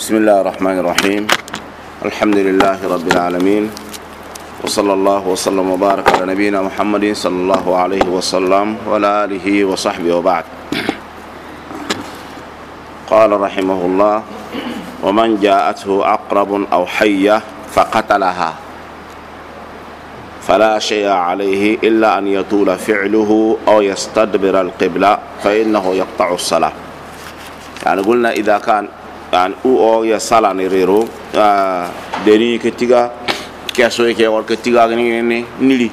بسم الله الرحمن الرحيم. الحمد لله رب العالمين، وصلى الله وسلم وبارك على نبينا محمد صلى الله عليه وسلم وعلى آله وصحبه وبعد. قال رحمه الله: ومن جاءته عقرب أو حية فقتلها فلا شيء عليه إلا أن يطول فعله أو يستدبر القبلة فإنه يقطع الصلاة. يعني قلنا إذا كان يعني أو يصلى نريرو دني كتيجا كسوي كأول كتيجا نيلي.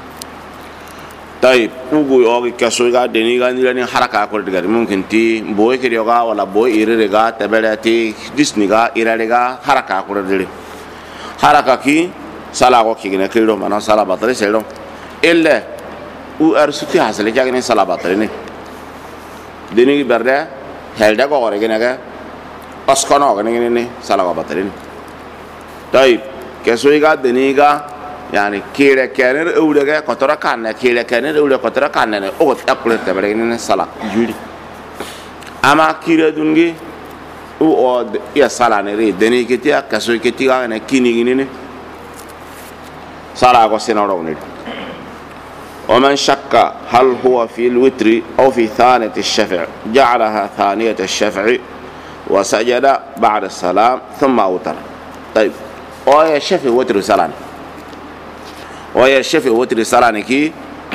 طيب أوجو أو كسوي كا دني كا نيلي حركة أقول تقدر ممكن تي بوي كريوكا ولا بوي إيريكا تبلتي ديسنيكا إيريكا حركة أقول تقدر حركة كي صلاة وكي كنا كيلو منا صلاة بطري سيلو إلا أرسلتي حصل كأني صلاة بطري دني برده هلدا كواري كنا أسكانه كنا صلاة بطري. طيب كسوي كا دني كا يعني كيرة كنر أولى كترة كنا كيرة كنر أولى كترة كنا أوت أقول تبلي كنا صلاة جوري. أما كيرة دونجي أو يا صلاة نري دني كتيا كسوي كتيا كنا كيني كنا صلاة قصيرة. ومن شك هل هو في الوتر أو في ثانية الشفع جعلها ثانية الشفع وسجد بعد السلام ثم أوتر. طيب ويا الشفع وتر سلام ويا الشفع وتر سلام كي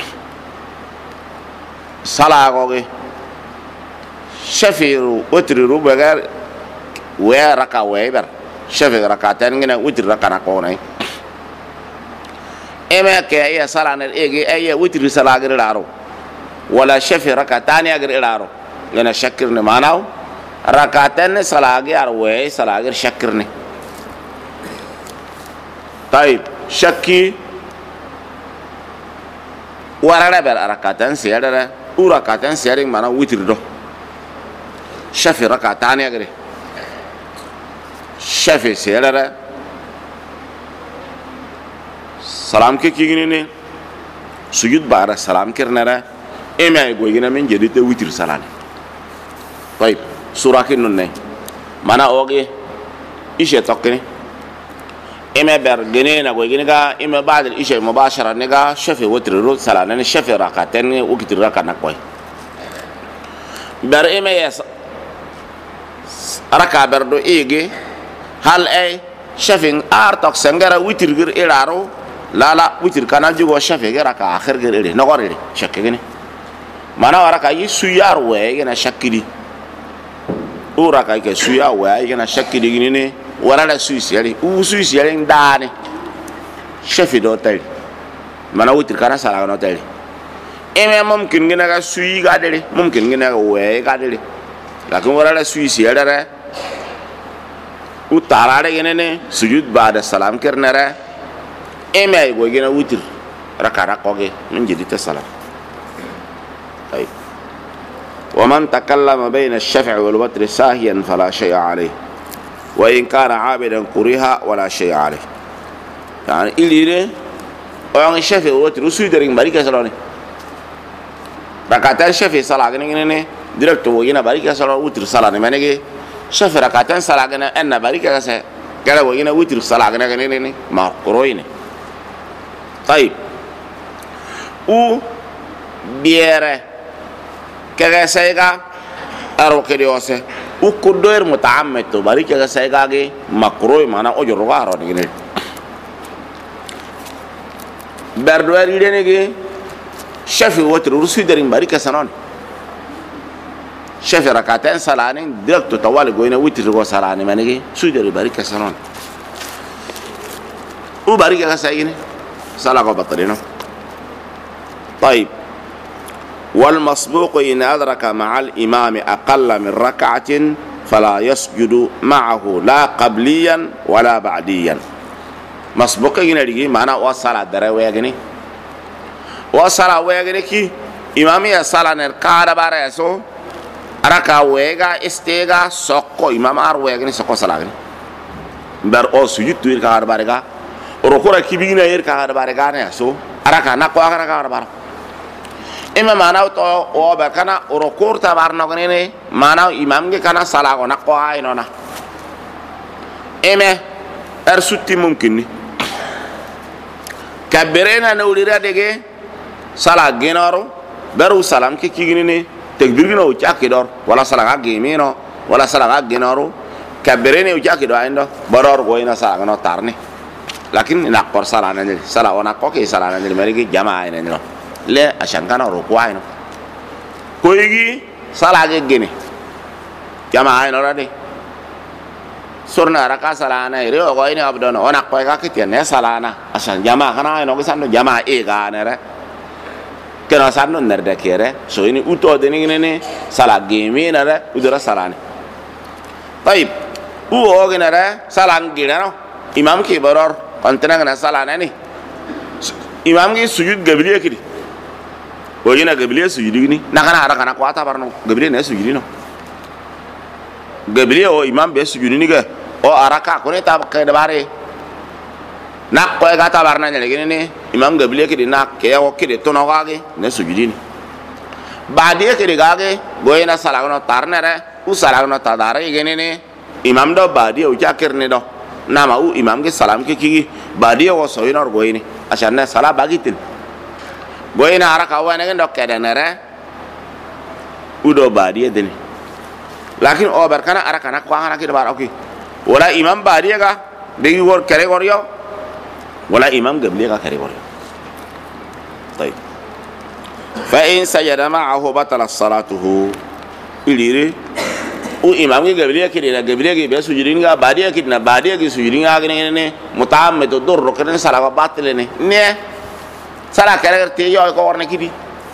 صلاة قوي شفع وتر ربع وركع ويبر شفع ركعتين كنا وتر ركعنا قوني إما كأي صلاة نرجع أي وتر صلاة غير العرو ولا شفي ركعتان غير العرو لأن شكرني ماناو ركعتان صلاة غير وعي صلاة غير شكرني. طيب شكي ورنا بر ركعتان سيادة وركعتان سيادة مانا وتر دو شفي ركعتان غير شفي سيادة سلام كي كيغني سجود بارا سلام كرنا اما يغوينا من جديد ويتر سلام. طيب سوره كنن مانا اوغي ايش توكني اما برغنينا غوينا اما بعد الايش مباشره نغا شفي وتر رو سلام ني شفي ركعتين وكتر ركعنا كوي بر اما يس ركع بردو ايغي هل اي شفي ارتوك سنغرا ويتر غير الارو لا ويتر كان جوا شافي غير كا آخر غير إلي نقول إلي شكّيني ما أنا ورا كاي سويار وعي أنا شكّيني ورا كاي كسويار وعي أنا شكّيني جنيني ورا لا سويس يعني وسويس يعني داني شافي دوتاي ما أنا ويتر كان سالك نوتاي إما ممكن جنا كسوي قادري ممكن جنا وعي قادري لكن ورا لا سويس يعني وتعالى جنيني سجود بعد السلام كرنا إما يقولنا وتر ركع ركعة من جديد السلام. طيب ومن تكلم بين الشفع والوتر ساهيا فلا شيء عليه وإن كان عابدا كرها ولا شيء عليه. يعني إلي orang الشفع والوتر وسيدرين بارك سلامي ركعتين الشفع صلاة كني direct وجينا بارك سلام وتر صلاة mana ke الشفع ركعتين صلاة كنا أن بارك كسر kalau وجينا وتر صلاة كنا ما كروينه. طيب او بيره كذا سيغا اروكي ديوسه او كدوير متعمد تو باري كذا سيغا غي مكروي مانا اوجو غارو ني بردوار يدنيغي شفي وتر رسي درين باري كسنون شفي ركعتين صلانين ديركتو طوال غوينا وتر غو صلاني مانغي سودري باري كسنون او باري كذا سيغني صلاة بطرينه. طيب والمسبوق إن أدرك مع الإمام أقل من ركعة فلا يسجد معه لا قبليا ولا بعديا. مسبوق إن رجي معنا وصلاة دروي أجني وصلاة ويجني كي إمامي صلاة نركع بارسو ركع ويجا استيجا سقو إمام أروي أجني سقو صلاة أجني بر أو سجود توير كهار بارجا ركوع كبيرنا ير كهار بارجانه سو أراك نقوا أراك كهار بار إما ماناو تو أو بركنا ركوع تبارنا كنينه ماناو إمام كنا صلاة نقوا إنونا eme sutti mumkin ni kaberena na ulira dege sala genaro beru salam ke kigini ni tekbirino ujakidor wala sala ga gemino wala sala ga genaro kaberene ujakido aindo boror goina sala no tarni lakin ina por sala nani sala ona ko ke sala nani merigi jamaa ina no le ashankana ruku aino koyigi sala ge gene jamaa ina rade surna raka salana ire o goina abdono ona ko ga kitiane salana asan jamaa kana ino gisando jamaa e ga nere kena sanno nerde kere so ini uto de ni sala gemi nere udara salani طيب هو غنره سلام غيرانو امام كي برور انتنا غنا سلانه ني امام كي سجود قبليه كدي وجينا قبليه سجود ني نكنا ara kana kwata barno قبليه ne sujudi no قبليه o imam be sujudi ni ga o araka ko ne ta ke dabare nak ko ga ta barna ne gini ni imam قبليه kidi nak ke o kidi to no ga ge ne sujudi ni baadiye kidi ga ge goyena salagno tarnere usalagno tadare gini ni imam do baadiye u jakir ni do nama u imam ke salam ke kigi baadiye wo soyinor goyini ashanna sala bagitin goyina araka wane do kedenere udo baadiye deni lakin o berkana araka na kwa ngana ki bar oki wala imam baadiye ga degi wor kere gor yo wala imam gable ga kere gor yo طيب فإن سجد معه بطل صلاته ilire u imam ge gabriya ke na gabriya ge be sujudin ga badiya ke na badiya ge sujudin ga ne mutaam to dur ro ken sala ba batle ne sala kare te yo ko orne kidi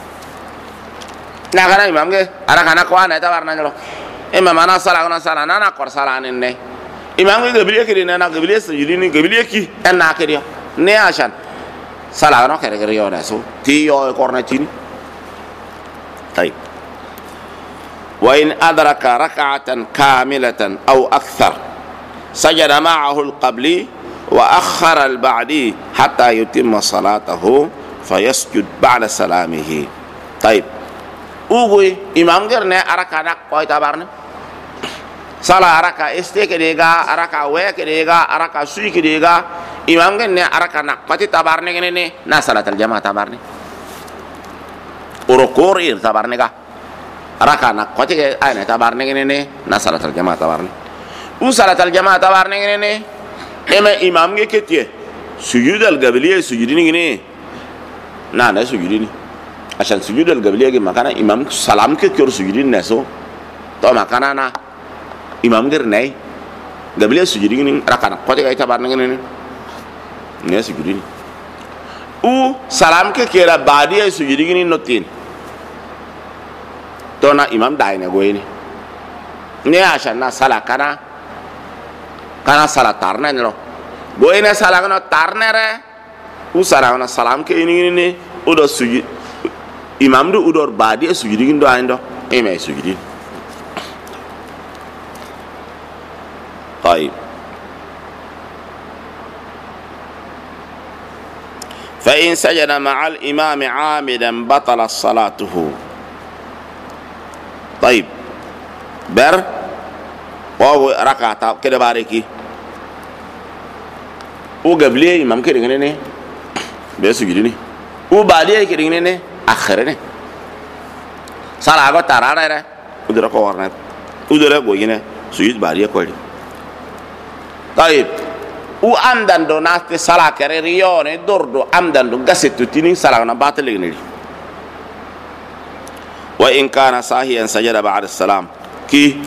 na kana imam ge ara kana ko ana ta warna ngalo imam ana sala na sala na kor sala ne imam ge gabriya ke na gabriya sujudin gabriya ki na ke yo ne ashan sala no kare yo na so ti yo ko orne tin طيب وإن أدرك ركعة كاملة أو أكثر سجد معه القبلي وأخر البعدي حتى يتم صلاته فيسجد بعد سلامه طيب أوغوي إمام غيرنا أركانا قوي تبارنا صلاة أركا استيكديغا أركا ويكديغا أركا سويكديغا إمام غيرنا أركانا قوي تبارنا نا صلاة الجماعة تبارنا وركور إير تبارنا rakana ko te ayna tabarne ngene na salatul jamaa tabarne u salatul jamaa tabarne ngene ema imam ge ketie sujud al gabliye sujudini ngene na sujudini ashan sujud al gabliye ge makana imam salam ke kyor sujudini naso to makana na imam ger nay gabliye sujudini ngene rakana ko te tabarne ngene ne sujudini u salam ke kera badiye sujudini notin tona imam daine goyini ne ashanna sala kana sala tarna no goyina sala kana tarnere u sala kana salam ke ini ne udo sujud imam du udor badi sujudi ndo ando eme sujudi طيب فإن سجد مع الإمام عامدا بطل صلاته طيب بر وهو ركعة كده باركي وقبليه إمام كده غنيني بيسجدني وبعديه كده غنيني آخرني صار عقد ترى ده ودرا كورنا ودرا كوينه سجد بعديه كويل طيب وأمدن دو ناس صلاة كريريون دردو أمدن دو قصة تيني صلاة نبات لغنيني وإن كان صاحيا سجد بعد السلام كي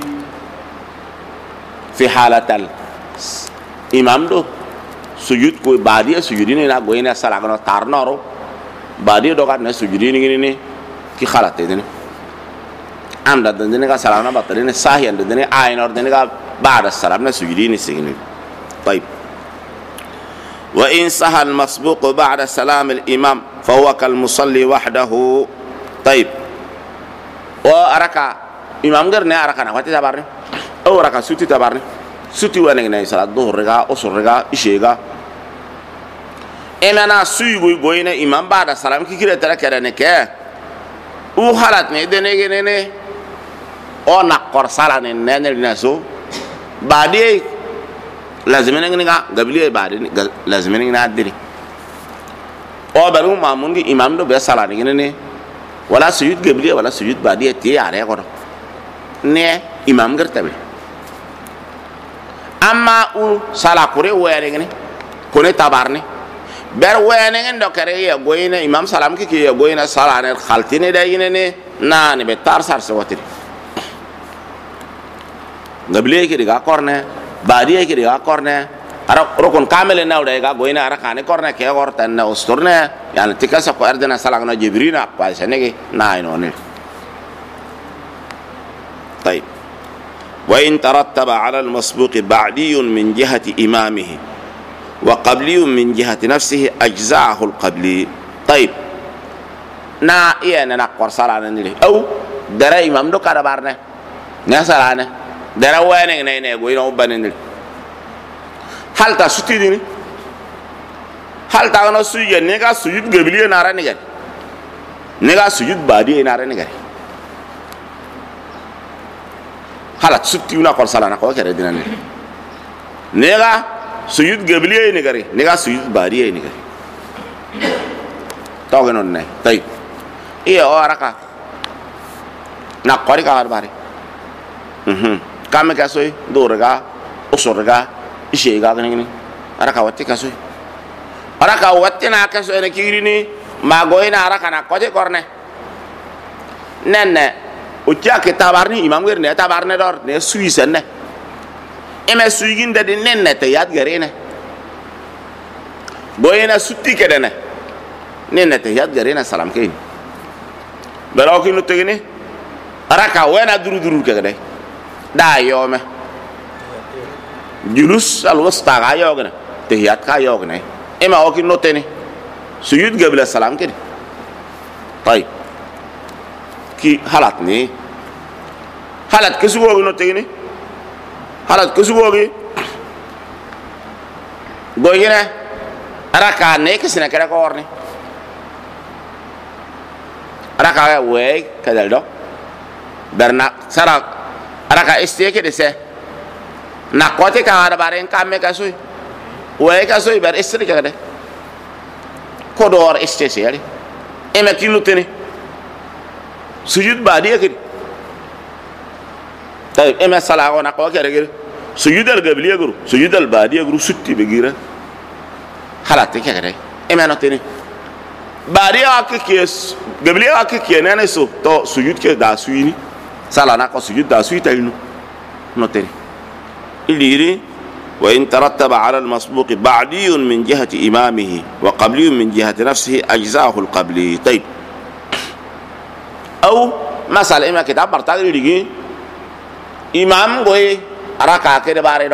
في حالة الإمام دو سجود كوي بعديه سجودين نا غوينا سلاغنا تارنارو بعديه دو كان سجودين ني كي حالة دين أم دندني كا سلاغنا بطلين صاحيا دندني عينور دندني كا بعد السلام نا سجودين سيغني طيب وإن سهى المسبوق بعد سلام الإمام فهو كالمصلي وحده طيب وأركا إمام غيرنا أركا نقطة تبارني أو أركا سوتي تبارني سوتي وانغنا يسلا ظهر رجع أسر رجع إشيغا إمانا سوي بوينا إمام بعد السلام كي كده ترى كده نكى وحالات ندني جنني أو نقر سالان ننني نسو بعديه لازم نغنيغا قبليه بعد لازم نغنا ادري او برو مامون دي امام دو بيسالا نغني ولا سجود قبليه ولا سجود بعديه تي عليه كو ني امام غرتبل اما او سالا كوري ويرغني كوني تبارني بر وينغن دو كري يا غوينا امام سلام كي يا غوينا سالا نه خالتيني دايني ناني بتار سار سوتري قبليه كي دغا كورنه بعديه كي دغا كورنه ara rokon kamele na udah ga goina ara kane korna ke gortan na usturne yani tikasa ko ardena salagna jibrina pa senegi na inone طيب وإن ترتب على المسبوق بعدي من جهة إمامه وقبلي من جهة نفسه أجزاءه القبلي طيب نا إيه نقر صلاة نلي أو درا إمام دو كذا بارنه نصلاة درا وين نيجي goina وبنني hal ta suti dini hal ta no suje nega sujud gabiliye nara nega nega sujud badi nara nega halat suti una kor sala na ko kere dinane nega sujud gabiliye nega nega sujud badi nega to genon ne tay iya o araka na kori ka bari kame ka soy dorga usorga ishe ga ganin araka watti kaso araka watti na kaso ene kirini magoina araka na koje korne nenne utia ke tabarni imam wer ne tabarne dor ne suise ne eme suigin de nenne te yad garene boyena sutti kedene nenne te yad garene salam kein belaw ki no tegene araka wena duru kede da yome julus alwasta ga yogna tahiyat ka yogna ema oki notene sujud qabla salam kede طيب ki halat ni halat kesugo notene halat kesugo goyena araka ne kesina kera ko orni araka we kadal do berna sara araka isteke de se na kote ka ada baren kame ka soy we ka soy ber istri ka de kodor istese yari eme kinu tene sujud badi akiri tay eme sala ona ko kere gere sujud al gabliya guru sujud al badi guru sutti be gira halate ka de eme no tene badi akike gabliya akike nene so to sujud ke da suini sala na ko sujud da suita inu no tene إليري وإن ترتب على المسبوق بعدي من جهة إمامه وقبلي من جهة نفسه أجزاءه القبلي طيب أو مثلا إما كتاب برتاقل لغي إمام قوي أراكا كده باري